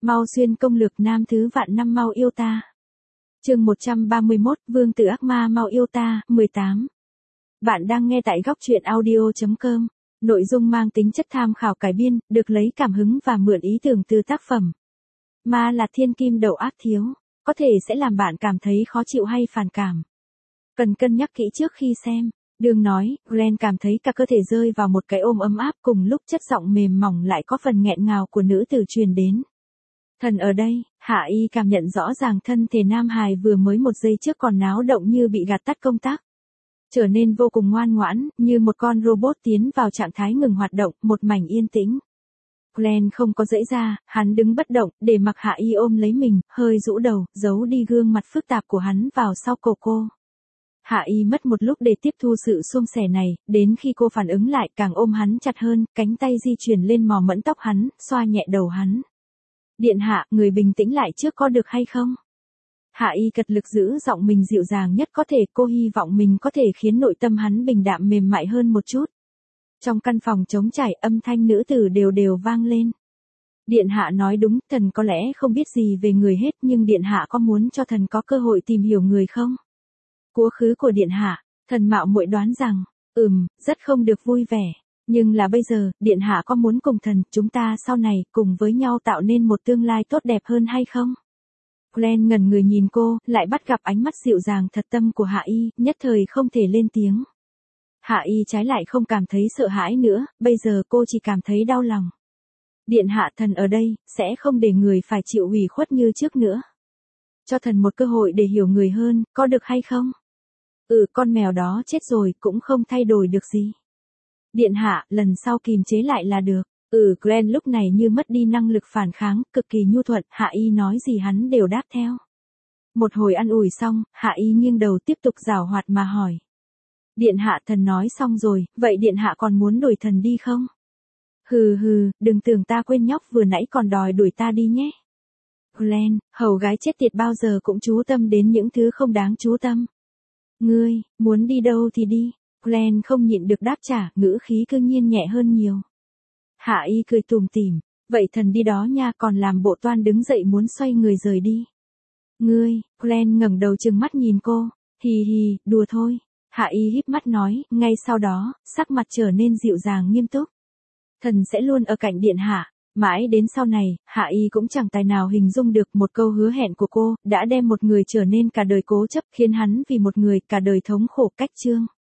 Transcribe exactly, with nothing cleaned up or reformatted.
Mau xuyên công lược nam thứ vạn năm mau yêu ta. Chương một trăm ba mươi mốt, Vương tử ác ma mau yêu ta, mười tám. Bạn đang nghe tại góc truyện audio chấm com. Nội dung mang tính chất tham khảo cải biên, được lấy cảm hứng và mượn ý tưởng từ tác phẩm. Ma là thiên kim đầu ác thiếu, có thể sẽ làm bạn cảm thấy khó chịu hay phản cảm. Cần cân nhắc kỹ trước khi xem. Đường nói, Glenn cảm thấy cả cơ thể rơi vào một cái ôm ấm áp, cùng lúc chất giọng mềm mỏng lại có phần nghẹn ngào của nữ tử truyền đến. Thần ở đây. Hạ Y cảm nhận rõ ràng thân thể nam hài vừa mới một giây trước còn náo động như bị gạt tắt công tắc. Trở nên vô cùng ngoan ngoãn, như một con robot tiến vào trạng thái ngừng hoạt động, một mảnh yên tĩnh. Glenn không có giãy ra, hắn đứng bất động, để mặc Hạ Y ôm lấy mình, hơi rũ đầu, giấu đi gương mặt phức tạp của hắn vào sau cổ cô. Hạ Y mất một lúc để tiếp thu sự suôn sẻ này, đến khi cô phản ứng lại càng ôm hắn chặt hơn, cánh tay di chuyển lên mò mẫm tóc hắn, xoa nhẹ đầu hắn. Điện hạ, người bình tĩnh lại trước có được hay không? Hạ Y cật lực giữ giọng mình dịu dàng nhất có thể, cô hy vọng mình có thể khiến nội tâm hắn bình đạm mềm mại hơn một chút. Trong căn phòng trống trải, âm thanh nữ tử đều đều vang lên. Điện hạ nói đúng, thần có lẽ không biết gì về người hết, nhưng điện hạ có muốn cho thần có cơ hội tìm hiểu người không? Quá khứ của điện hạ, thần mạo muội đoán rằng, ừm, rất không được vui vẻ. Nhưng là bây giờ, điện hạ có muốn cùng thần, chúng ta sau này, cùng với nhau tạo nên một tương lai tốt đẹp hơn hay không? Glenn ngẩn người nhìn cô, lại bắt gặp ánh mắt dịu dàng thật tâm của Hạ Y, nhất thời không thể lên tiếng. Hạ Y trái lại không cảm thấy sợ hãi nữa, bây giờ cô chỉ cảm thấy đau lòng. Điện hạ, thần ở đây, sẽ không để người phải chịu ủy khuất như trước nữa. Cho thần một cơ hội để hiểu người hơn, có được hay không? Ừ, con mèo đó chết rồi, cũng không thay đổi được gì. Điện hạ, lần sau kìm chế lại là được. Ừ, Glenn lúc này như mất đi năng lực phản kháng, cực kỳ nhu thuận, Hạ Y nói gì hắn đều đáp theo. Một hồi ăn ủi xong, Hạ Y nghiêng đầu tiếp tục giảo hoạt mà hỏi. Điện hạ, thần nói xong rồi, vậy điện hạ còn muốn đuổi thần đi không? Hừ hừ, đừng tưởng ta quên nhóc vừa nãy còn đòi đuổi ta đi nhé. Glenn, hầu gái chết tiệt bao giờ cũng chú tâm đến những thứ không đáng chú tâm. Ngươi, muốn đi đâu thì đi. Glenn không nhịn được đáp trả, ngữ khí cương nhiên nhẹ hơn nhiều. Hạ Y cười tủm tỉm, vậy thần đi đó nha, còn làm bộ toan đứng dậy muốn xoay người rời đi. Ngươi, Glenn ngẩng đầu trừng mắt nhìn cô, hì hì, đùa thôi. Hạ Y híp mắt nói, ngay sau đó, sắc mặt trở nên dịu dàng nghiêm túc. Thần sẽ luôn ở cạnh điện hạ. Mãi đến sau này, Hạ Y cũng chẳng tài nào hình dung được một câu hứa hẹn của cô, đã đem một người trở nên cả đời cố chấp, khiến hắn vì một người cả đời thống khổ cách chương.